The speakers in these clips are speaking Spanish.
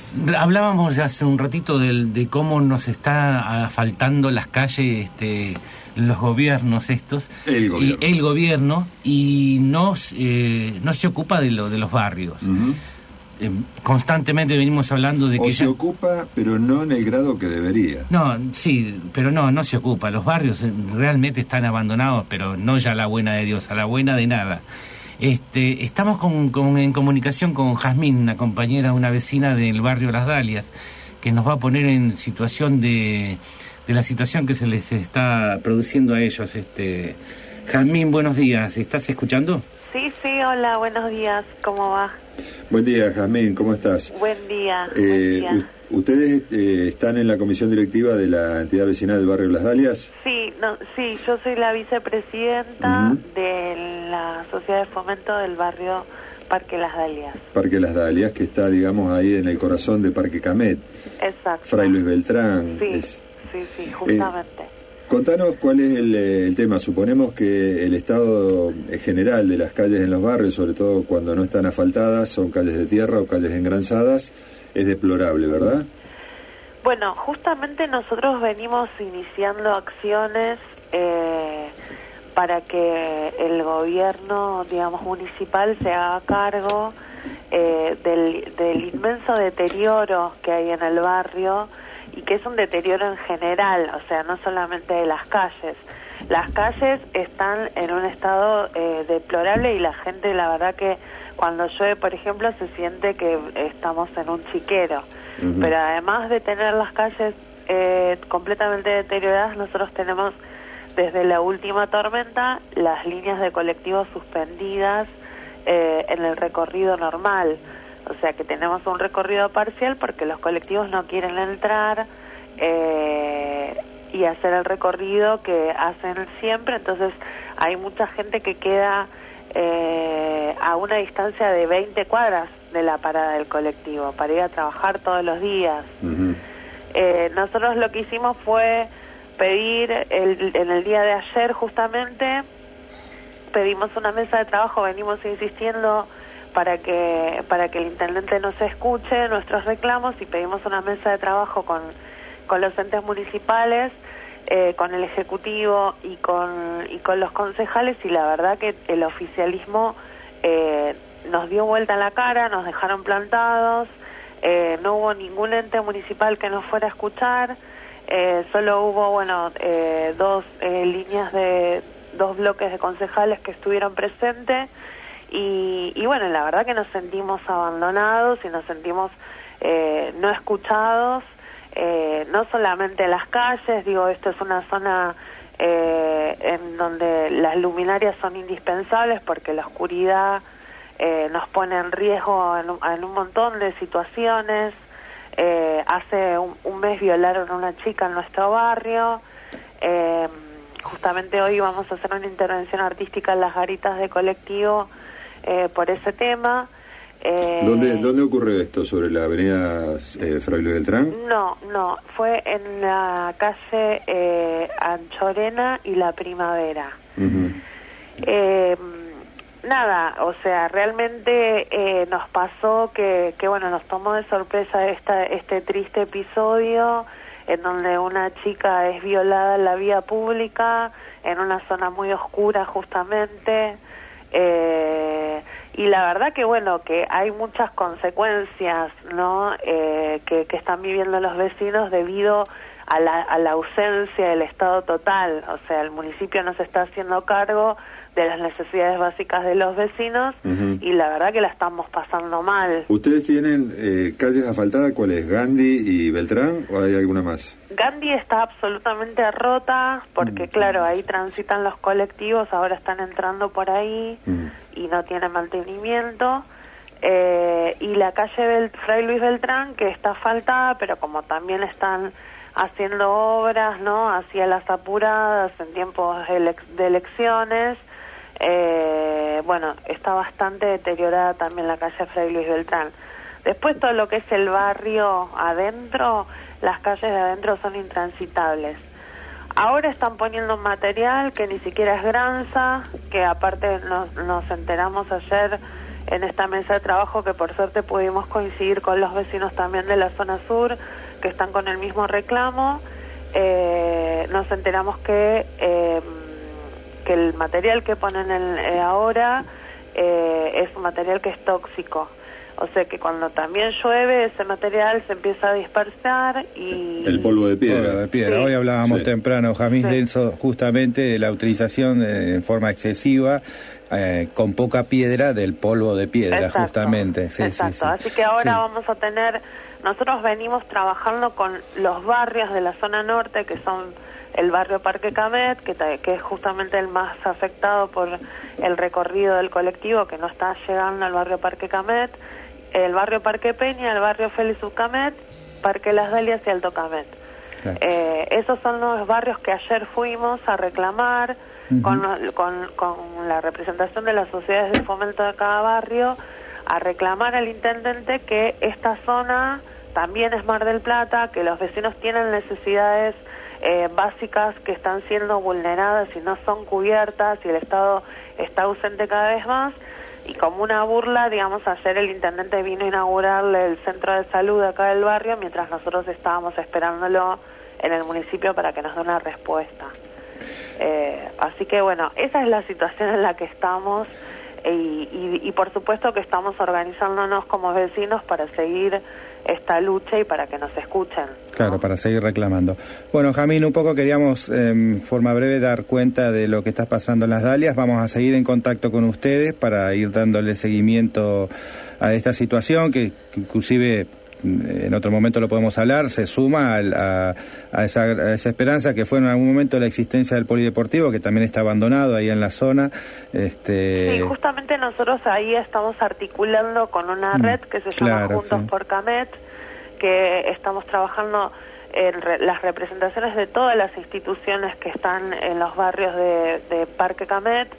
Hablábamos hace un ratito de cómo nos está faltando las calles, los gobiernos estos. El gobierno y no se ocupa de los barrios. Uh-huh. Constantemente venimos hablando de que se ocupa, pero no en el grado que debería. No, sí, pero no se ocupa. Los barrios realmente están abandonados, pero no ya a la buena de Dios, a la buena de nada. Estamos en comunicación con Jazmín, una compañera, una vecina del barrio Las Dalias, que nos va a poner en situación de la situación que se les está produciendo a ellos. Jazmín, buenos días. ¿Estás escuchando? Sí, hola, buenos días. ¿Cómo va? Buen día, Jazmín, ¿cómo estás? Buen día. Buen día. ¿Ustedes están en la comisión directiva de la entidad vecinal del barrio Las Dalias? Sí, yo soy la vicepresidenta de la Sociedad de Fomento del barrio Parque Las Dalias. Parque Las Dalias, que está, digamos, ahí en el corazón de Parque Camet. Exacto. Fray Luis Beltrán. Sí, justamente. Contanos cuál es el tema. Suponemos que el estado general de las calles en los barrios, sobre todo cuando no están asfaltadas, son calles de tierra o calles engranzadas, es deplorable, ¿verdad? Bueno, justamente nosotros venimos iniciando acciones para que el gobierno, digamos, municipal se haga cargo del inmenso deterioro que hay en el barrio, y que es un deterioro en general, o sea, no solamente de las calles. Las calles están en un estado deplorable, y la gente, la verdad que cuando llueve, por ejemplo, se siente que estamos en un chiquero. Uh-huh. Pero además de tener las calles completamente deterioradas, nosotros tenemos desde la última tormenta las líneas de colectivos suspendidas en el recorrido normal. O sea que tenemos un recorrido parcial porque los colectivos no quieren entrar y hacer el recorrido que hacen siempre. Entonces hay mucha gente que queda a una distancia de 20 cuadras de la parada del colectivo para ir a trabajar todos los días. Uh-huh. Nosotros lo que hicimos fue pedir en el día de ayer justamente, pedimos una mesa de trabajo, venimos insistiendo para que el intendente nos escuche nuestros reclamos, y pedimos una mesa de trabajo con los entes municipales, con el ejecutivo y con los concejales, y la verdad que el oficialismo nos dio vuelta la cara, nos dejaron plantados, no hubo ningún ente municipal que nos fuera a escuchar, solo hubo dos líneas de dos bloques de concejales que estuvieron presentes. Y bueno, la verdad que nos sentimos abandonados y nos sentimos no escuchados, no solamente en las calles. Digo, esto es una zona en donde las luminarias son indispensables porque la oscuridad nos pone en riesgo en un montón de situaciones. Hace un mes violaron a una chica en nuestro barrio. Justamente hoy vamos a hacer una intervención artística en las garitas de colectivo por ese tema. ¿Dónde ocurrió esto? ¿Sobre la avenida Fray Luis Beltrán? No, fue en la calle Anchorena y La Primavera. Uh-huh. Nada, o sea, realmente nos pasó que bueno, nos tomó de sorpresa este triste episodio en donde una chica es violada en la vía pública, en una zona muy oscura justamente. Y la verdad que bueno, que hay muchas consecuencias, ¿no? Que están viviendo los vecinos debido a la ausencia del Estado total. O sea, el municipio no se está haciendo cargo de las necesidades básicas de los vecinos. Uh-huh. Y la verdad que la estamos pasando mal. ¿Ustedes tienen calles asfaltadas? ¿Cuáles? ¿Gandhi y Beltrán o hay alguna más? Gandhi está absolutamente rota porque claro, ahí transitan los colectivos, ahora están entrando por ahí y no tiene mantenimiento. Y la calle Fray Luis Beltrán, que está asfaltada, pero como también están haciendo obras, ¿no?, hacia las apuradas en tiempos de elecciones, bueno, está bastante deteriorada también la calle Fray Luis Beltrán. Después todo lo que es el barrio adentro, las calles de adentro son intransitables. Ahora están poniendo material que ni siquiera es granza, que aparte nos enteramos ayer en esta mesa de trabajo, que por suerte pudimos coincidir con los vecinos también de la zona sur, que están con el mismo reclamo. Nos enteramos que el material que ponen ahora es un material que es tóxico. O sea que cuando también llueve, ese material se empieza a dispersar y... El polvo de piedra. Sí. Hoy hablábamos temprano, Jamil, de eso, justamente de la utilización en forma excesiva, con poca piedra, del polvo de piedra. Exacto. Justamente. Sí, exacto. Sí. Así que ahora vamos a tener... Nosotros venimos trabajando con los barrios de la zona norte, que son el barrio Parque Camet, que es justamente el más afectado por el recorrido del colectivo, que no está llegando al barrio Parque Camet, el barrio Parque Peña, el barrio Félix Ucamet, Parque Las Dalias y Alto Camet. Claro. Esos son los barrios que ayer fuimos a reclamar con la representación de las sociedades de fomento de cada barrio, a reclamar al intendente que esta zona también es Mar del Plata, que los vecinos tienen necesidades básicas que están siendo vulneradas y no son cubiertas, y el Estado está ausente cada vez más. Y como una burla, digamos, ayer el intendente vino a inaugurarle el centro de salud acá del barrio, mientras nosotros estábamos esperándolo en el municipio para que nos dé una respuesta. Así que bueno, esa es la situación en la que estamos, y por supuesto que estamos organizándonos como vecinos para seguir esta lucha y para que nos escuchen, ¿no? Claro, para seguir reclamando. Bueno, Jamil, un poco queríamos en forma breve dar cuenta de lo que está pasando en Las Dalias. Vamos a seguir en contacto con ustedes para ir dándole seguimiento a esta situación, que inclusive en otro momento lo podemos hablar, se suma a esa esperanza que fue en algún momento la existencia del polideportivo, que también está abandonado ahí en la zona. Sí, justamente nosotros ahí estamos articulando con una red que se llama Juntos por Camet, que estamos trabajando en las representaciones de todas las instituciones que están en los barrios de Parque Camet,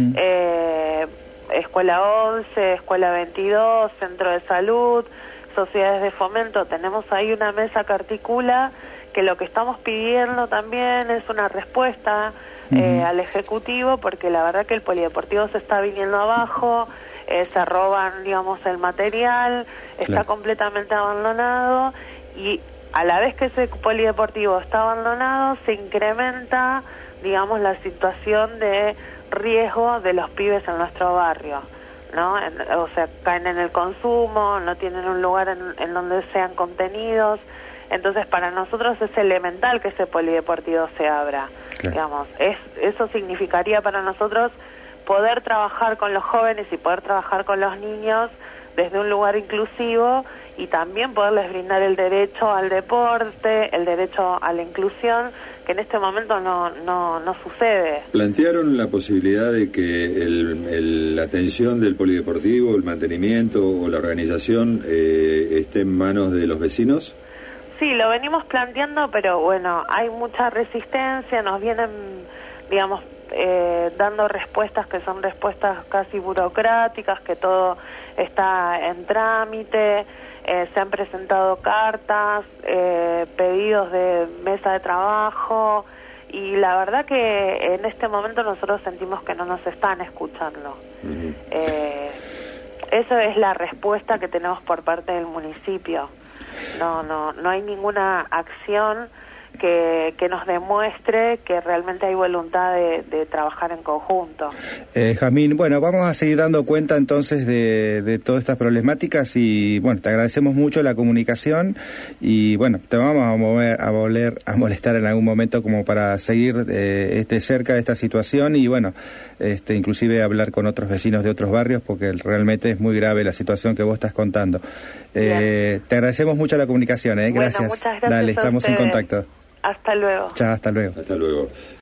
Escuela 11, Escuela 22, Centro de Salud, sociedades de fomento. Tenemos ahí una mesa que articula, que lo que estamos pidiendo también es una respuesta al Ejecutivo, porque la verdad que el polideportivo se está viniendo abajo, se roban, digamos, el material, está completamente abandonado, y a la vez que ese polideportivo está abandonado, se incrementa, digamos, la situación de riesgo de los pibes en nuestro barrio, ¿no? O sea, caen en el consumo, no tienen un lugar en donde sean contenidos. Entonces, para nosotros es elemental que ese polideportivo se abra, digamos. Eso significaría para nosotros poder trabajar con los jóvenes y poder trabajar con los niños desde un lugar inclusivo, y también poderles brindar el derecho al deporte, el derecho a la inclusión, que en este momento no sucede. ¿Plantearon la posibilidad de que la atención del polideportivo, el mantenimiento o la organización esté en manos de los vecinos? Sí, lo venimos planteando, pero bueno, hay mucha resistencia, nos vienen, digamos, dando respuestas que son respuestas casi burocráticas, que todo está en trámite, se han presentado cartas, pedidos de mesa de trabajo, y la verdad que en este momento nosotros sentimos que no nos están escuchando. Eso es la respuesta que tenemos por parte del municipio. No hay ninguna acción que nos demuestre que realmente hay voluntad de trabajar en conjunto. Jamil, bueno, vamos a seguir dando cuenta entonces de todas estas problemáticas, y bueno, te agradecemos mucho la comunicación, y bueno, te vamos a volver a molestar en algún momento como para seguir cerca de esta situación, y bueno, inclusive hablar con otros vecinos de otros barrios, porque realmente es muy grave la situación que vos estás contando. Te agradecemos mucho la comunicación, gracias. Bueno, muchas gracias. Dale, estamos en contacto. Hasta luego. Chao, hasta luego. Hasta luego.